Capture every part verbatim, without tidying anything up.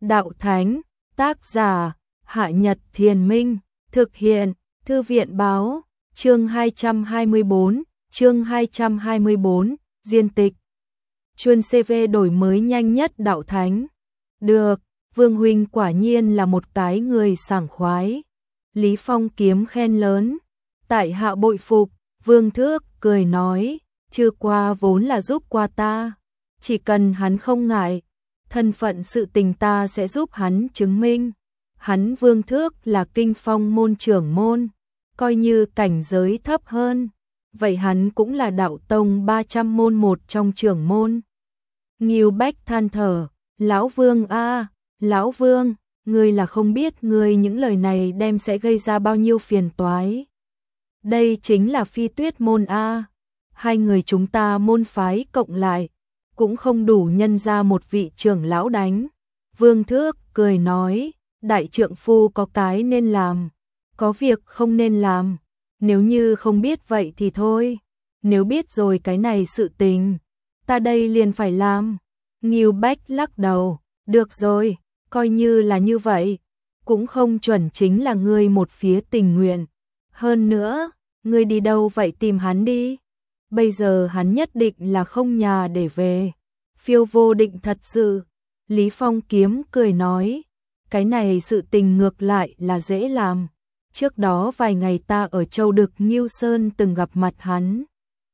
đạo thánh, tác giả, Hạ Nhật Thiền Minh, thực hiện, Thư viện báo, chương hai trăm hai mươi bốn, chương hai trăm hai mươi bốn, Diên tịch. Chuyên xê vê đổi mới nhanh nhất đạo thánh. Được, Vương huynh quả nhiên là một cái người sảng khoái. Lý Phong Kiếm khen lớn. Tại hạ bội phục, Vương Thước cười nói, chưa qua vốn là giúp qua ta. Chỉ cần hắn không ngại, thân phận sự tình ta sẽ giúp hắn chứng minh. Hắn Vương Thước là kinh phong môn trưởng môn, coi như cảnh giới thấp hơn. Vậy hắn cũng là đạo tông ba trăm môn một trong trưởng môn. Ngưu Bách than thở, Lão Vương a, Lão Vương, ngươi là không biết ngươi những lời này đem sẽ gây ra bao nhiêu phiền toái. Đây chính là Phi Tuyết môn a, hai người chúng ta môn phái cộng lại, cũng không đủ nhân ra một vị trưởng lão đánh. Vương Thước cười nói, đại trượng phu có cái nên làm, có việc không nên làm. Nếu như không biết vậy thì thôi, nếu biết rồi cái này sự tình, ta đây liền phải làm. Ngưu Bách lắc đầu, được rồi, coi như là như vậy, cũng không chuẩn chính là ngươi một phía tình nguyện. Hơn nữa, ngươi đi đâu vậy tìm hắn đi. Bây giờ hắn nhất định là không nhà để về. Phiêu Vô Định thật sự. Lý Phong Kiếm cười nói, cái này sự tình ngược lại là dễ làm. Trước đó vài ngày ta ở Châu Đực Ngưu Sơn từng gặp mặt hắn.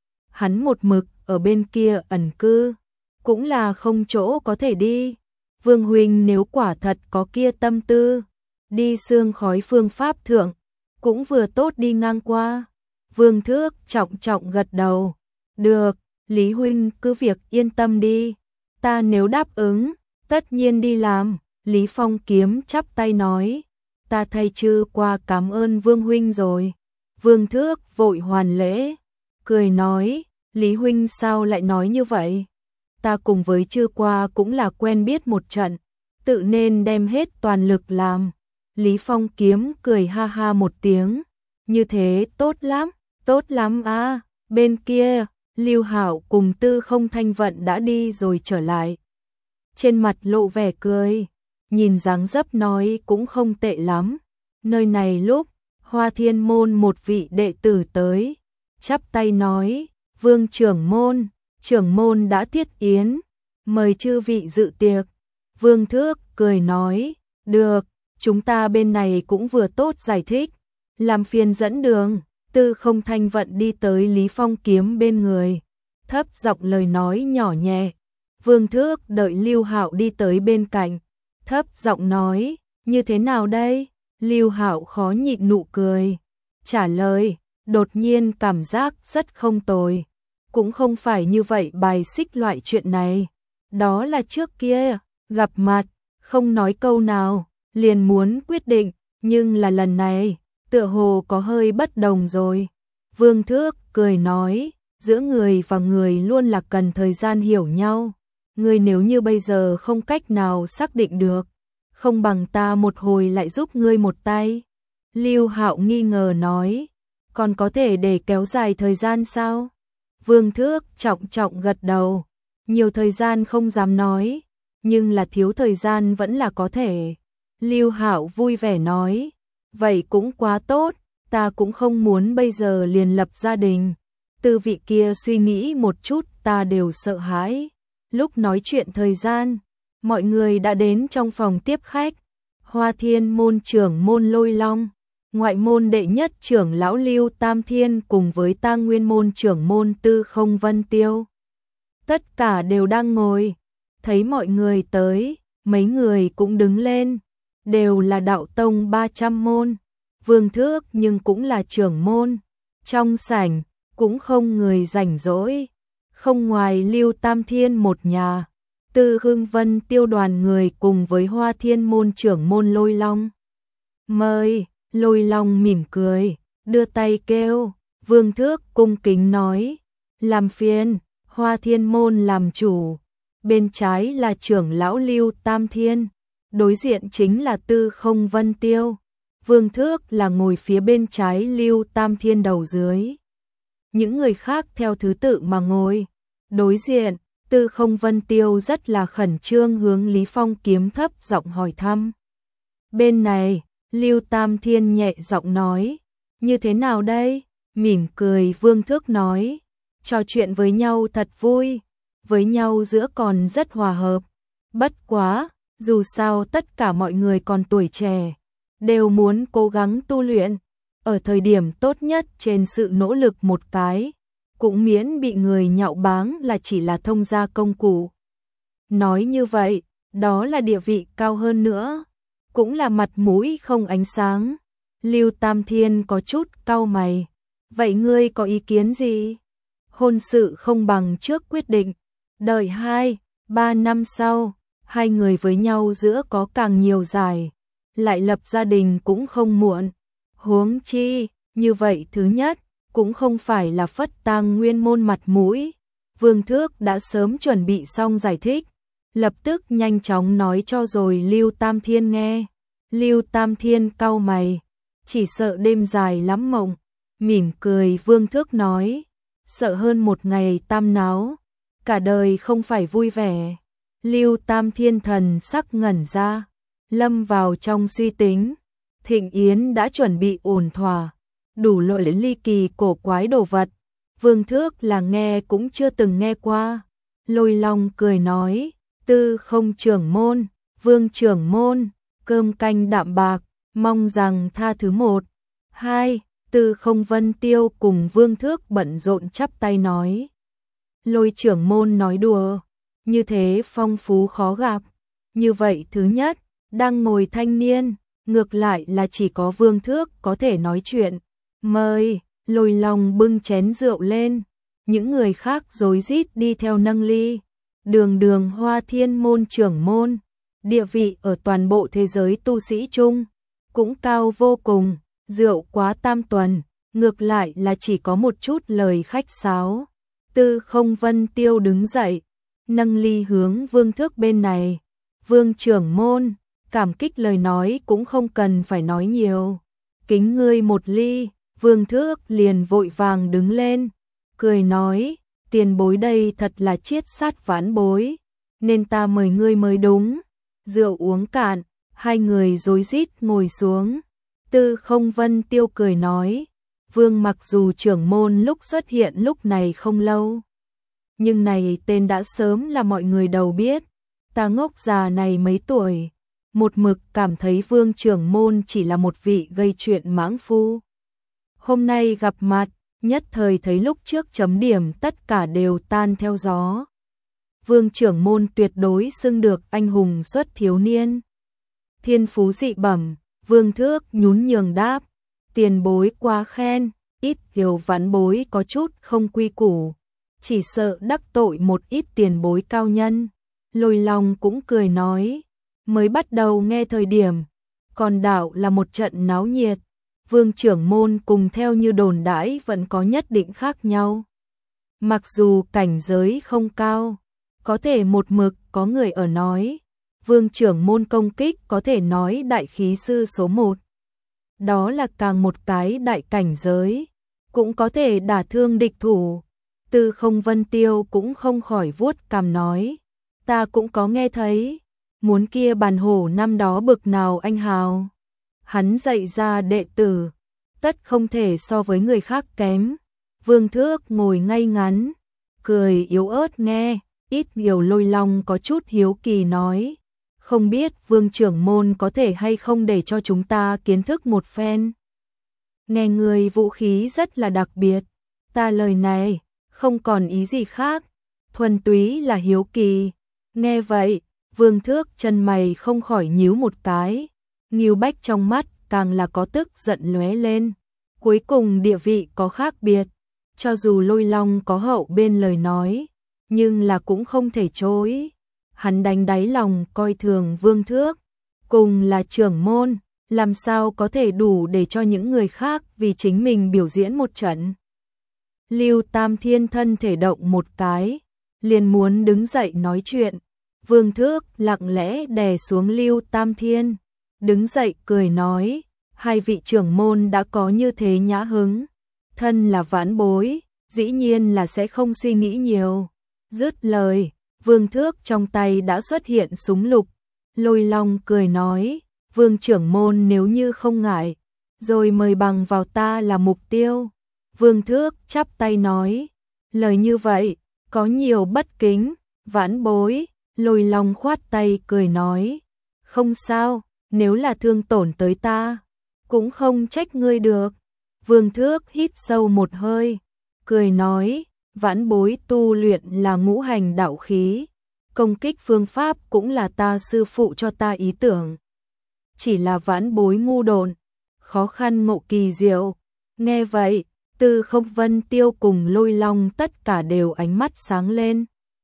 Hắn một mực ở bên kia ẩn cư, cũng là không chỗ có thể đi. Vương huynh nếu quả thật có kia tâm tư, đi xương khói phương pháp thượng, cũng vừa tốt đi ngang qua. Vương Thước trọng trọng gật đầu. Được, Lý huynh cứ việc yên tâm đi. Ta nếu đáp ứng, tất nhiên đi làm. Lý Phong Kiếm chắp tay nói, ta thay chư qua cảm ơn Vương huynh rồi. Vương Thước vội hoàn lễ, cười nói, Lý huynh sao lại nói như vậy? Ta cùng với chư qua cũng là quen biết một trận, tự nên đem hết toàn lực làm. Lý Phong Kiếm cười ha ha một tiếng, như thế tốt lắm, tốt lắm à. Bên kia, Lưu Hạo cùng Tư Không Thanh Vận đã đi rồi trở lại. Trên mặt lộ vẻ cười, nhìn dáng dấp nói cũng không tệ lắm. Nơi này lúc, Hoa Thiên môn một vị đệ tử tới, chắp tay nói, Vương trưởng môn, trưởng môn đã thiết yến, mời chư vị dự tiệc. Vương Thước cười nói, được, chúng ta bên này cũng vừa tốt giải thích, làm phiền dẫn đường. Tư Không Thanh Vận đi tới Lý Phong Kiếm bên người, thấp giọng lời nói nhỏ nhẹ. Vương Thước đợi Lưu Hạo đi tới bên cạnh, thấp giọng nói, như thế nào đây? Lưu Hạo khó nhịn nụ cười, trả lời, đột nhiên cảm giác rất không tồi, cũng không phải như vậy bài xích loại chuyện này. Đó là trước kia, gặp mặt, không nói câu nào, liền muốn quyết định, nhưng là lần này, tựa hồ có hơi bất đồng rồi. Vương Thước cười nói, giữa người và người luôn là cần thời gian hiểu nhau. Người nếu như bây giờ không cách nào xác định được, không bằng ta một hồi lại giúp ngươi một tay. Lưu Hạo nghi ngờ nói, còn có thể để kéo dài thời gian sao? Vương Thước trọng trọng gật đầu, nhiều thời gian không dám nói, nhưng là thiếu thời gian vẫn là có thể. Lưu Hạo vui vẻ nói, vậy cũng quá tốt, ta cũng không muốn bây giờ liền lập gia đình. Từ vị kia suy nghĩ một chút ta đều sợ hãi. Lúc nói chuyện thời gian, mọi người đã đến trong phòng tiếp khách. Hoa Thiên môn trưởng môn Lôi Long, ngoại môn đệ nhất trưởng lão Lưu Tam Thiên cùng với Tang Nguyên môn trưởng môn Tư Không Vân Tiêu. Tất cả đều đang ngồi, thấy mọi người tới, mấy người cũng đứng lên, đều là đạo tông ba trăm môn. Vương Thước nhưng cũng là trưởng môn, trong sảnh cũng không người rảnh rỗi, không ngoài Lưu Tam Thiên một nhà, Tư Hưng Vân Tiêu đoàn người cùng với Hoa Thiên môn trưởng môn Lôi Long. Mời. Lôi Long mỉm cười, đưa tay kêu. Vương Thước cung kính nói, làm phiền. Hoa Thiên môn làm chủ, bên trái là trưởng lão Lưu Tam Thiên, đối diện chính là Tư Không Vân Tiêu. Vương Thước là ngồi phía bên trái Lưu Tam Thiên đầu dưới. Những người khác theo thứ tự mà ngồi. Đối diện, Tư Không Vân Tiêu rất là khẩn trương hướng Lý Phong kiếm thấp giọng hỏi thăm. Bên này, Lưu Tam Thiên nhẹ giọng nói, như thế nào đây? Mỉm cười Vương Thước nói, trò chuyện với nhau thật vui, với nhau giữa còn rất hòa hợp. Bất quá, dù sao tất cả mọi người còn tuổi trẻ, đều muốn cố gắng tu luyện, ở thời điểm tốt nhất trên sự nỗ lực một cái, cũng miễn bị người nhạo báng là chỉ là thông gia công cụ. Nói như vậy, đó là địa vị cao hơn nữa, cũng là mặt mũi không ánh sáng. Lưu Tam Thiên có chút cau mày, vậy ngươi có ý kiến gì? Hôn sự không bằng trước quyết định, đợi hai, ba năm sau, hai người với nhau giữa có càng nhiều dài, lại lập gia đình cũng không muộn. Huống chi, như vậy thứ nhất, cũng không phải là phất tang nguyên môn mặt mũi. Vương Thước đã sớm chuẩn bị xong giải thích, lập tức nhanh chóng nói cho rồi Lưu Tam Thiên nghe. Lưu Tam Thiên cau mày, chỉ sợ đêm dài lắm mộng, mỉm cười Vương Thước nói, sợ hơn một ngày tam náo, cả đời không phải vui vẻ. Lưu Tam Thiên thần sắc ngẩn ra, lâm vào trong suy tính. Thịnh yến đã chuẩn bị ổn thỏa, đủ loại ly kỳ cổ quái đồ vật, Vương Thước là nghe cũng chưa từng nghe qua. Lôi Long cười nói, Tư Không trưởng môn, Vương trưởng môn, cơm canh đạm bạc, mong rằng tha thứ một. Hai, Tư Không Vân Tiêu cùng Vương Thước bận rộn chắp tay nói. Lôi trưởng môn nói đùa, như thế phong phú khó gặp. Như vậy thứ nhất, đang ngồi thanh niên, ngược lại là chỉ có Vương Thước có thể nói chuyện. Mời, Lôi Long bưng chén rượu lên, những người khác rối rít đi theo nâng ly. Đường Đường Hoa Thiên môn trưởng môn, địa vị ở toàn bộ thế giới tu sĩ chung cũng cao vô cùng, rượu quá tam tuần, ngược lại là chỉ có một chút lời khách sáo. Tư Không Vân Tiêu đứng dậy, nâng ly hướng Vương Thước bên này. Vương trưởng môn, cảm kích lời nói cũng không cần phải nói nhiều, kính ngươi một ly. Vương Thước liền vội vàng đứng lên, cười nói, tiền bối đây thật là chiết sát vãn bối, nên ta mời ngươi mới đúng. Rượu uống cạn, hai người rối rít ngồi xuống. Tư Không Vân Tiêu cười nói, Vương mặc dù trưởng môn lúc xuất hiện lúc này không lâu, nhưng này tên đã sớm là mọi người đầu biết. Ta ngốc già này mấy tuổi, một mực cảm thấy Vương trưởng môn chỉ là một vị gây chuyện mãng phu. Hôm nay gặp mặt, nhất thời thấy lúc trước chấm điểm tất cả đều tan theo gió. Vương trưởng môn tuyệt đối xưng được anh hùng xuất thiếu niên. Thiên phú dị bẩm, Vương Thước nhún nhường đáp, tiền bối quá khen, ít điều vãn bối có chút không quy củ, chỉ sợ đắc tội một ít tiền bối cao nhân. Lôi Long cũng cười nói, mới bắt đầu nghe thời điểm, còn đạo là một trận náo nhiệt, Vương trưởng môn cùng theo như đồn đãi vẫn có nhất định khác nhau. Mặc dù cảnh giới không cao, có thể một mực có người ở nói, Vương trưởng môn công kích có thể nói đại khí sư số một. Đó là càng một cái đại cảnh giới, cũng có thể đả thương địch thủ. Tư Không Vân Tiêu cũng không khỏi vuốt cằm nói, ta cũng có nghe thấy, muốn kia bàn hổ năm đó bực nào anh hào. Hắn dạy ra đệ tử, tất không thể so với người khác kém. Vương Thước ngồi ngay ngắn, cười yếu ớt nghe, ít nhiều Lôi Long có chút hiếu kỳ nói, không biết Vương trưởng môn có thể hay không để cho chúng ta kiến thức một phen. Nghe người vũ khí rất là đặc biệt, ta lời này không còn ý gì khác, thuần túy là hiếu kỳ. Nghe vậy, Vương Thước chân mày không khỏi nhíu một cái, Ngưu Bách trong mắt càng là có tức giận lóe lên. Cuối cùng địa vị có khác biệt, cho dù Lôi Long có hậu bên lời nói, nhưng là cũng không thể chối. Hắn đánh đáy lòng coi thường Vương Thước, cùng là trưởng môn, làm sao có thể đủ để cho những người khác vì chính mình biểu diễn một trận. Lưu Tam Thiên thân thể động một cái, liền muốn đứng dậy nói chuyện. Vương Thước lặng lẽ đè xuống Lưu Tam Thiên, đứng dậy cười nói, hai vị trưởng môn đã có như thế nhã hứng, thân là vãn bối, dĩ nhiên là sẽ không suy nghĩ nhiều. Dứt lời, Vương Thước trong tay đã xuất hiện súng lục. Lôi Long cười nói, Vương trưởng môn nếu như không ngại, rồi mời bằng vào ta là mục tiêu. Vương Thước chắp tay nói, lời như vậy, có nhiều bất kính, vãn bối. Lôi Long khoát tay cười nói, không sao, nếu là thương tổn tới ta, cũng không trách ngươi được. Vương Thước hít sâu một hơi, cười nói, vãn bối tu luyện là ngũ hành đạo khí, công kích phương pháp cũng là ta sư phụ cho ta ý tưởng. Chỉ là vãn bối ngu độn, khó khăn ngộ kỳ diệu. Nghe vậy, Tư Không Vân Tiêu cùng Lôi Long tất cả đều ánh mắt sáng lên.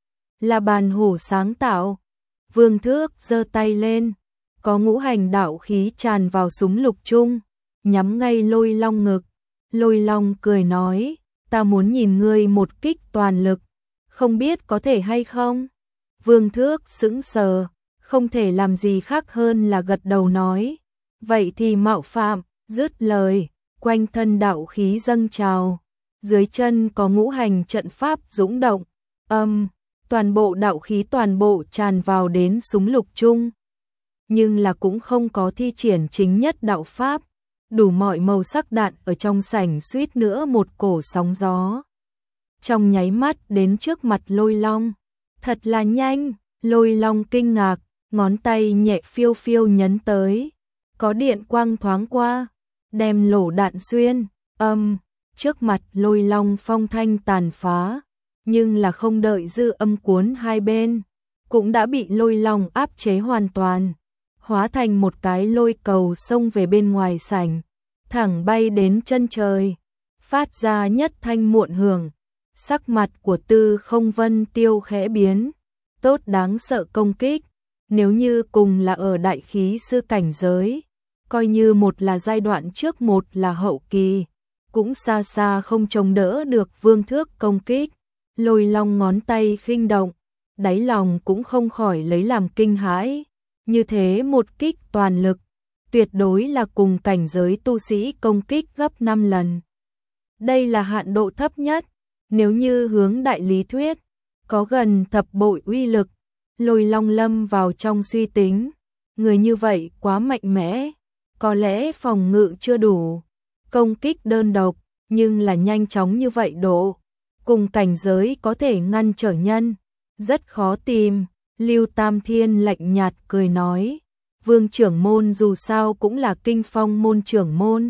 Là bàn hổ sáng tạo. Vương Thước giơ tay lên, có ngũ hành đạo khí tràn vào súng lục chung, nhắm ngay Lôi Long ngực. Lôi Long cười nói, ta muốn nhìn ngươi một kích toàn lực, không biết có thể hay không? Vương Thước sững sờ, không thể làm gì khác hơn là gật đầu nói, vậy thì mạo phạm. Dứt lời, quanh thân đạo khí dâng trào, dưới chân có ngũ hành trận pháp dũng động, âm, toàn bộ đạo khí toàn bộ tràn vào đến súng lục chung. Nhưng là cũng không có thi triển chính nhất đạo pháp, đủ mọi màu sắc đạn ở trong sảnh suýt nữa một cổ sóng gió. Trong nháy mắt đến trước mặt Lôi Long, thật là nhanh. Lôi Long kinh ngạc, ngón tay nhẹ phiêu phiêu nhấn tới, có điện quang thoáng qua, đem lỗ đạn xuyên, âm, trước mặt Lôi Long phong thanh tàn phá, nhưng là không đợi dư âm cuốn hai bên, cũng đã bị Lôi Long áp chế hoàn toàn, hóa thành một cái lôi cầu xông về bên ngoài sảnh, thẳng bay đến chân trời, phát ra nhất thanh muộn hưởng. Sắc mặt của Tư Không Vân Tiêu khẽ biến, tốt đáng sợ công kích, nếu như cùng là ở đại khí sư cảnh giới, coi như một là giai đoạn trước một là hậu kỳ, cũng xa xa không chống đỡ được Vương Thước công kích. Lôi Long ngón tay khinh động, đáy lòng cũng không khỏi lấy làm kinh hãi, như thế một kích toàn lực, tuyệt đối là cùng cảnh giới tu sĩ công kích gấp năm lần. Đây là hạn độ thấp nhất, nếu như hướng đại lý thuyết, có gần thập bội uy lực. Lôi Long lâm vào trong suy tính, người như vậy quá mạnh mẽ, có lẽ phòng ngự chưa đủ, công kích đơn độc, nhưng là nhanh chóng như vậy độ, cùng cảnh giới có thể ngăn trở nhân, rất khó tìm. Lưu Tam Thiên lạnh nhạt cười nói, Vương trưởng môn dù sao cũng là Kinh Phong môn trưởng môn,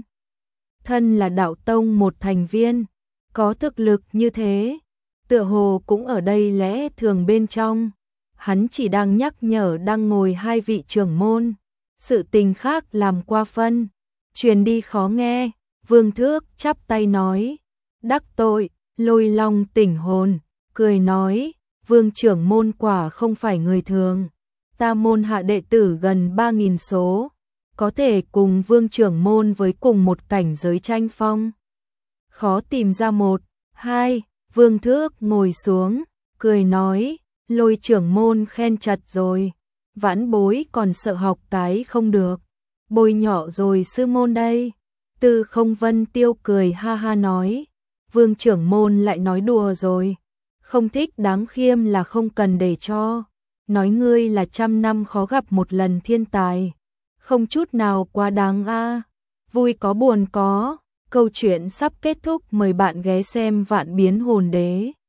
thân là đạo tông một thành viên, có thực lực như thế, tựa hồ cũng ở đây lẽ thường bên trong. Hắn chỉ đang nhắc nhở đang ngồi hai vị trưởng môn, sự tình khác làm qua phân, truyền đi khó nghe. Vương Thước chắp tay nói, đắc tội. Lôi Long tỉnh hồn, cười nói, Vương trưởng môn quả không phải người thường, ta môn hạ đệ tử gần ba nghìn số, có thể cùng Vương trưởng môn với cùng một cảnh giới tranh phong, khó tìm ra một, hai. Vương Thước ngồi xuống, cười nói, Lôi trưởng môn khen chật rồi, vãn bối còn sợ học cái không được, bôi nhọ rồi sư môn đây. Tư Không Vân Tiêu cười ha ha nói, Vương trưởng môn lại nói đùa rồi, không thích đáng khiêm là không cần để cho, nói ngươi là trăm năm khó gặp một lần thiên tài, không chút nào quá đáng a. Vui có buồn có, câu chuyện sắp kết thúc, mời bạn ghé xem Vạn Biến Hồn Đế.